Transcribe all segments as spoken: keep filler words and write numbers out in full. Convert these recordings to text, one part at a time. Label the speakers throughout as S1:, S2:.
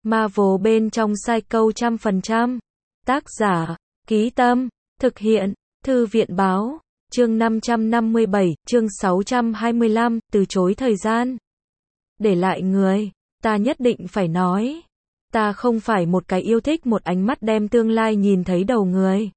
S1: Marvel bên trong Psycho trăm phần trăm. Tác giả, Ký Tâm, thực hiện, Thư viện Báo, chương năm trăm năm mươi bảy, chương sáu trăm hai mươi lăm, từ chối thời gian. Để lại người, ta nhất định phải nói. Ta không phải một cái yêu thích một ánh mắt đem tương lai nhìn thấy đầu người.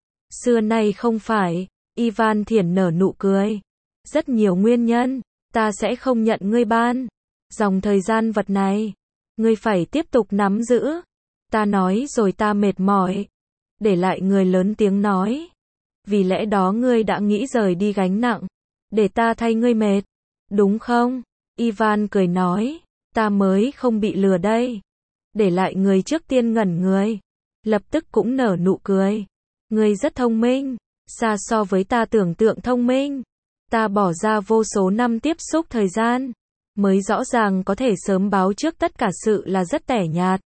S1: Xưa nay không phải, Ivan Thiển nở nụ cười. Rất nhiều nguyên nhân, ta sẽ không nhận ngươi ban. Dòng thời gian vật này, ngươi phải tiếp tục nắm giữ. Ta nói rồi ta mệt mỏi. Để lại người lớn tiếng nói. Vì lẽ đó ngươi đã nghĩ rời đi gánh nặng. Để ta thay ngươi mệt. Đúng không? Ivan cười nói. Ta mới không bị lừa đây. Để lại người trước tiên ngẩn người. Lập tức cũng nở nụ cười. Ngươi rất thông minh. Xa so với ta tưởng tượng thông minh. Ta bỏ ra vô số năm tiếp xúc thời gian. Mới rõ ràng có thể sớm báo trước tất cả sự là rất tẻ nhạt.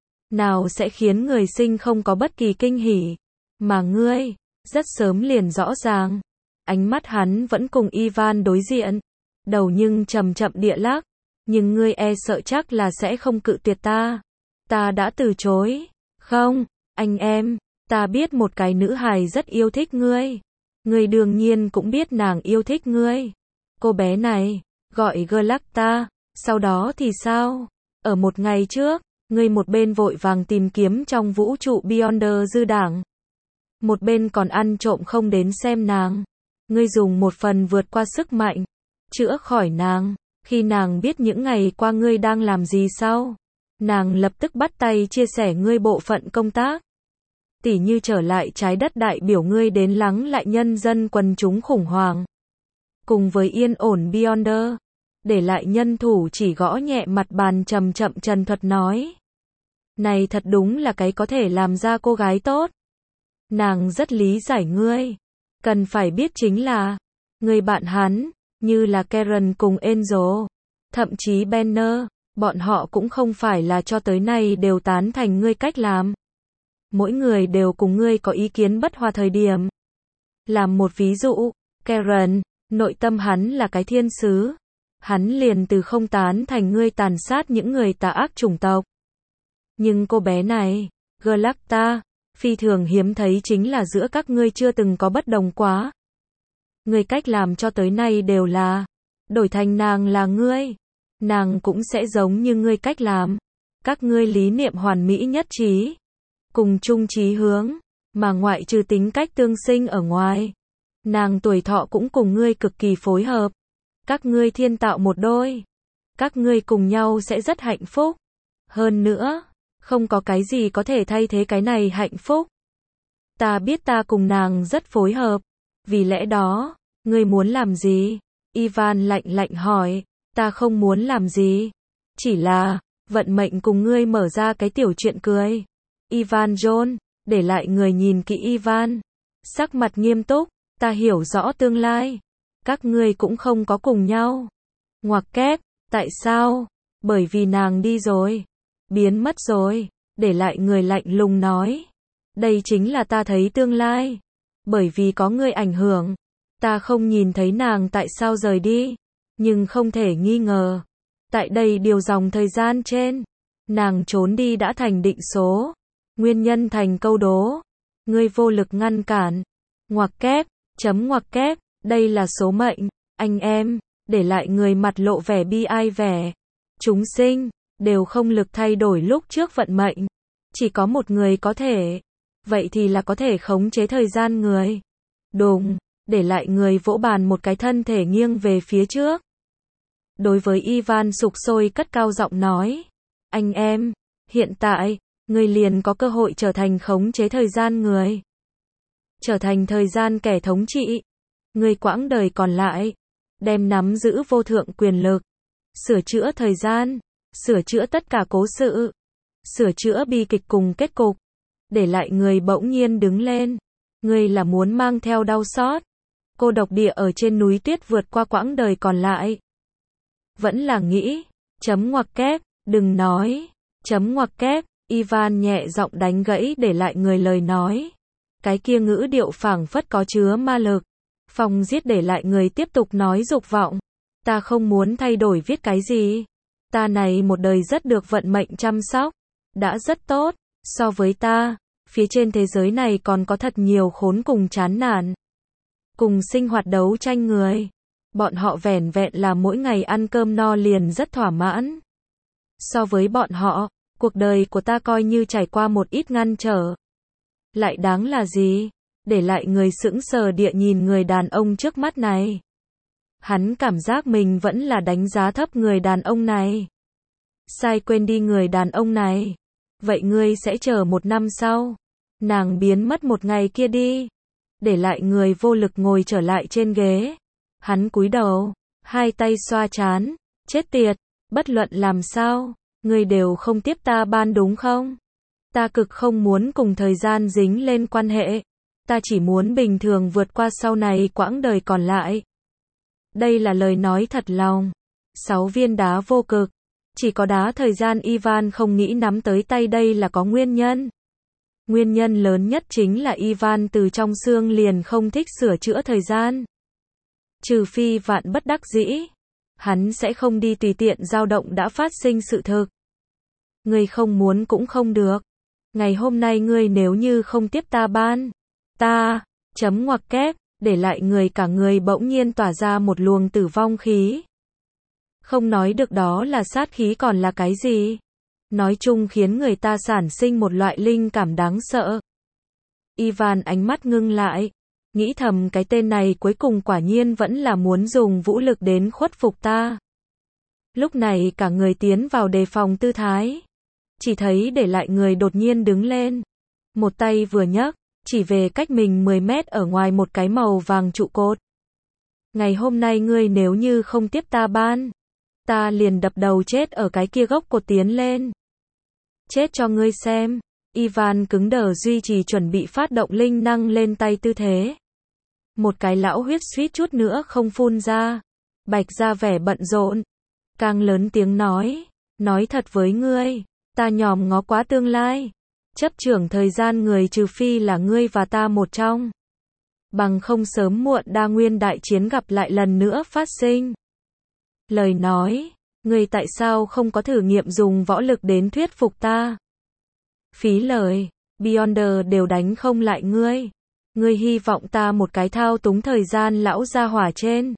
S1: Nào sẽ khiến người sinh không có bất kỳ kinh hỉ. Mà ngươi, rất sớm liền rõ ràng. Ánh mắt hắn vẫn cùng Ivan đối diện. Đầu nhưng chậm chậm địa lắc. Nhưng ngươi e sợ chắc là sẽ không cự tuyệt ta. Ta đã từ chối. Không, anh em, ta biết một cái nữ hài rất yêu thích ngươi. Ngươi đương nhiên cũng biết nàng yêu thích ngươi. Cô bé này, gọi Galacta, sau đó thì sao? Ở một ngày trước, ngươi một bên vội vàng tìm kiếm trong vũ trụ Beyonder dư đảng. Một bên còn ăn trộm không đến xem nàng. Ngươi dùng một phần vượt qua sức mạnh, chữa khỏi nàng. Khi nàng biết những ngày qua ngươi đang làm gì sau, nàng lập tức bắt tay chia sẻ ngươi bộ phận công tác. Tỉ như trở lại trái đất đại biểu ngươi đến lắng lại nhân dân quần chúng khủng hoảng. Cùng với yên ổn Beyonder, để lại nhân thủ chỉ gõ nhẹ mặt bàn chậm chậm trần thuật nói. Này thật đúng là cái có thể làm ra cô gái tốt. Nàng rất lý giải ngươi. Cần phải biết chính là, người bạn hắn, như là Karen cùng Angel, thậm chí Banner, bọn họ cũng không phải là cho tới nay đều tán thành ngươi cách làm. Mỗi người đều cùng ngươi có ý kiến bất hòa thời điểm. Làm một ví dụ, Karen, nội tâm hắn là cái thiên sứ. Hắn liền từ không tán thành ngươi tàn sát những người tà ác chủng tộc. Nhưng cô bé này, Galacta, phi thường hiếm thấy chính là giữa các ngươi chưa từng có bất đồng quá. Ngươi cách làm cho tới nay đều là, đổi thành nàng là ngươi. Nàng cũng sẽ giống như ngươi cách làm. Các ngươi lý niệm hoàn mỹ nhất trí. Cùng chung chí hướng, mà ngoại trừ tính cách tương sinh ở ngoài. Nàng tuổi thọ cũng cùng ngươi cực kỳ phối hợp. Các ngươi thiên tạo một đôi. Các ngươi cùng nhau sẽ rất hạnh phúc. Hơn nữa, không có cái gì có thể thay thế cái này hạnh phúc. Ta biết ta cùng nàng rất phối hợp. Vì lẽ đó, ngươi muốn làm gì? Ivan lạnh lạnh hỏi. Ta không muốn làm gì. Chỉ là, vận mệnh cùng ngươi mở ra cái tiểu chuyện cười. Ivan John, để lại người nhìn kỹ Ivan. Sắc mặt nghiêm túc, ta hiểu rõ tương lai. Các ngươi cũng không có cùng nhau. Ngoặc kép, tại sao? Bởi vì nàng đi rồi. Biến mất rồi. Để lại người lạnh lùng nói. Đây chính là ta thấy tương lai. Bởi vì có người ảnh hưởng. Ta không nhìn thấy nàng tại sao rời đi. Nhưng không thể nghi ngờ. Tại đây điều dòng thời gian trên. Nàng trốn đi đã thành định số. Nguyên nhân thành câu đố. Ngươi vô lực ngăn cản. Ngoặc kép, chấm ngoặc kép, đây là số mệnh. Anh em, để lại người mặt lộ vẻ bi ai vẻ. Chúng sinh, đều không lực thay đổi lúc trước vận mệnh. Chỉ có một người có thể. Vậy thì là có thể khống chế thời gian người. Đùng, để lại người vỗ bàn một cái thân thể nghiêng về phía trước. Đối với Ivan sục sôi cất cao giọng nói. Anh em, hiện tại, người liền có cơ hội trở thành khống chế thời gian người. Trở thành thời gian kẻ thống trị. Người quãng đời còn lại. Đem nắm giữ vô thượng quyền lực. Sửa chữa thời gian. Sửa chữa tất cả cố sự. Sửa chữa bi kịch cùng kết cục. Để lại người bỗng nhiên đứng lên. Người là muốn mang theo đau xót. Cô độc địa ở trên núi tuyết vượt qua quãng đời còn lại. Vẫn là nghĩ. Chấm ngoặc kép, đừng nói. Chấm ngoặc kép. Ivan nhẹ giọng đánh gãy để lại người lời nói. Cái kia ngữ điệu phảng phất có chứa ma lực. Phong giết để lại người tiếp tục nói dục vọng. Ta không muốn thay đổi viết cái gì. Ta này một đời rất được vận mệnh chăm sóc. đã rất tốt. So với ta, phía trên thế giới này còn có thật nhiều khốn cùng chán nản. Cùng sinh hoạt đấu tranh người. Bọn họ vẻn vẹn là mỗi ngày ăn cơm no liền rất thỏa mãn. So với bọn họ, cuộc đời của ta coi như trải qua một ít ngăn trở. Lại đáng là gì? Để lại người sững sờ địa nhìn người đàn ông trước mắt này. Hắn cảm giác mình vẫn là đánh giá thấp người đàn ông này. Sai quên đi người đàn ông này. Vậy ngươi sẽ chờ một năm sau. Nàng biến mất một ngày kia đi. Để lại người vô lực ngồi trở lại trên ghế. Hắn cúi đầu, hai tay xoa trán. Chết tiệt, bất luận làm sao, ngươi đều không tiếp ta ban đúng không? Ta cực không muốn cùng thời gian dính lên quan hệ. Ta chỉ muốn bình thường vượt qua sau này quãng đời còn lại. Đây là lời nói thật lòng. Sáu viên đá vô cực. Chỉ có đá thời gian Ivan không nghĩ nắm tới tay đây là có nguyên nhân. Nguyên nhân lớn nhất chính là Ivan từ trong xương liền không thích sửa chữa thời gian. Trừ phi vạn bất đắc dĩ. Hắn sẽ không đi tùy tiện dao động đã phát sinh sự thực. Ngươi không muốn cũng không được. Ngày hôm nay ngươi nếu như không tiếp ta ban. Ta, chấm ngoặc kép, để lại người cả người bỗng nhiên tỏa ra một luồng tử vong khí. Không nói được đó là sát khí còn là cái gì. Nói chung khiến người ta sản sinh một loại linh cảm đáng sợ. Ivan ánh mắt ngưng lại. Nghĩ thầm cái tên này cuối cùng quả nhiên vẫn là muốn dùng vũ lực đến khuất phục ta. Lúc này cả người tiến vào đề phòng tư thái. Chỉ thấy để lại người đột nhiên đứng lên. Một tay vừa nhấc, chỉ về cách mình mười mét ở ngoài một cái màu vàng trụ cột. Ngày hôm nay ngươi nếu như không tiếp ta ban. Ta liền đập đầu chết ở cái kia gốc cột tiến lên. Chết cho ngươi xem. Ivan cứng đờ duy trì chuẩn bị phát động linh năng lên tay tư thế. Một cái lão huyết suýt chút nữa không phun ra. Bạch ra vẻ bận rộn. Càng lớn tiếng nói. Nói thật với ngươi. Ta nhòm ngó quá tương lai. Chấp trưởng thời gian người trừ phi là ngươi và ta một trong. Bằng không sớm muộn đa nguyên đại chiến gặp lại lần nữa phát sinh. Lời nói. Ngươi tại sao không có thử nghiệm dùng võ lực đến thuyết phục ta? Phí lời. Beyonder đều đánh không lại ngươi. Ngươi hy vọng ta một cái thao túng thời gian lão gia hỏa trên.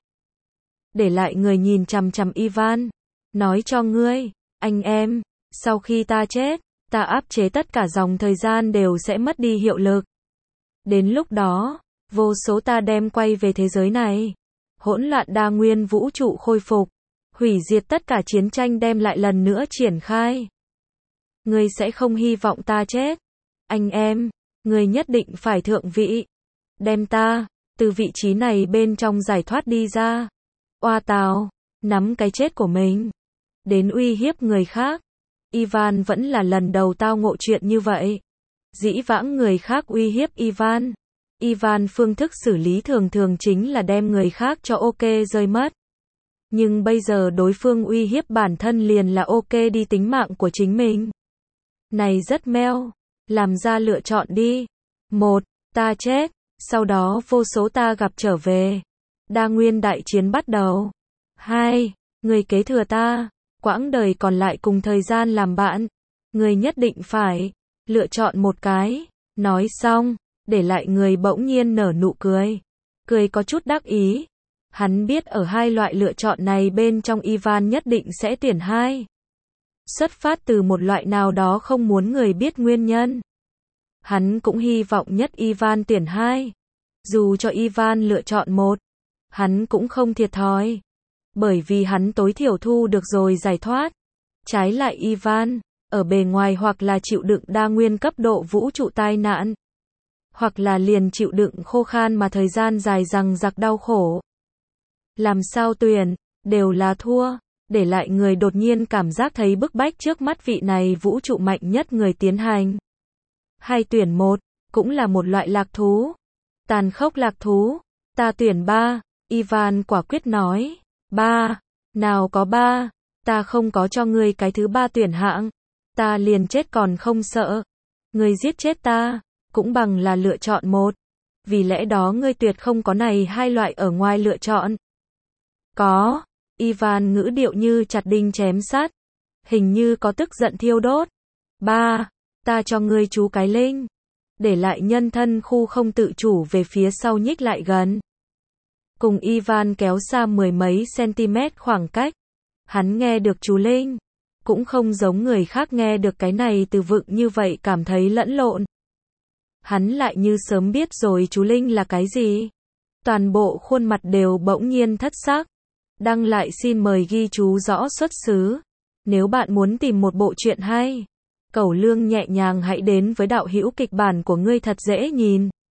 S1: Để lại người nhìn chằm chằm Ivan. Nói cho ngươi, anh em, sau khi ta chết, ta áp chế tất cả dòng thời gian đều sẽ mất đi hiệu lực. Đến lúc đó, vô số ta đem quay về thế giới này. Hỗn loạn đa nguyên vũ trụ khôi phục. Hủy diệt tất cả chiến tranh đem lại lần nữa triển khai. Ngươi sẽ không hy vọng ta chết. Anh em, ngươi nhất định phải thượng vị. Đem ta, từ vị trí này bên trong giải thoát đi ra. Oa tào, nắm cái chết của mình. Đến uy hiếp người khác. Ivan vẫn là lần đầu tao ngộ chuyện như vậy. Dĩ vãng người khác uy hiếp Ivan. Ivan phương thức xử lý thường thường chính là đem người khác cho ok rơi mất. Nhưng bây giờ đối phương uy hiếp bản thân liền là ok đi tính mạng của chính mình. Này rất meo. Làm ra lựa chọn đi. Một, ta chết. Sau đó vô số ta gặp trở về. Đa nguyên đại chiến bắt đầu. Hai, người kế thừa ta. Quãng đời còn lại cùng thời gian làm bạn. Người nhất định phải lựa chọn một cái. Nói xong, để lại người bỗng nhiên nở nụ cười. Cười có chút đắc ý. Hắn biết ở hai loại lựa chọn này bên trong Ivan nhất định sẽ tuyển hai. Xuất phát từ một loại nào đó không muốn người biết nguyên nhân. Hắn cũng hy vọng nhất Ivan tuyển hai. Dù cho Ivan lựa chọn một, hắn cũng không thiệt thòi. Bởi vì hắn tối thiểu thu được rồi giải thoát. Trái lại Ivan, ở bề ngoài hoặc là chịu đựng đa nguyên cấp độ vũ trụ tai nạn. Hoặc là liền chịu đựng khô khan mà thời gian dài rằng giặc đau khổ. Làm sao tuyển, đều là thua. Để lại người đột nhiên cảm giác thấy bức bách trước mắt vị này vũ trụ mạnh nhất người tiến hành. Hai tuyển một, cũng là một loại lạc thú. Tàn khốc lạc thú. Ta tuyển ba, Ivan quả quyết nói. Ba, nào có ba, ta không có cho ngươi cái thứ ba tuyển hạng. Ta liền chết còn không sợ. Ngươi giết chết ta, cũng bằng là lựa chọn một. Vì lẽ đó ngươi tuyệt không có này hai loại ở ngoài lựa chọn. Có. Ivan ngữ điệu như chặt đinh chém sắt. Hình như có tức giận thiêu đốt. Ba, ta cho ngươi chú cái linh. Để lại nhân thân khu không tự chủ về phía sau nhích lại gần. Cùng Ivan kéo xa mười mấy cm khoảng cách. Hắn nghe được chú linh. Cũng không giống người khác nghe được cái này từ vựng như vậy cảm thấy lẫn lộn. Hắn lại như sớm biết rồi chú linh là cái gì. Toàn bộ khuôn mặt đều bỗng nhiên thất sắc. Đăng lại xin mời ghi chú rõ xuất xứ. Nếu bạn muốn tìm một bộ truyện hay, Cẩu Lương nhẹ nhàng hãy đến với đạo hữu kịch bản của ngươi thật dễ nhìn.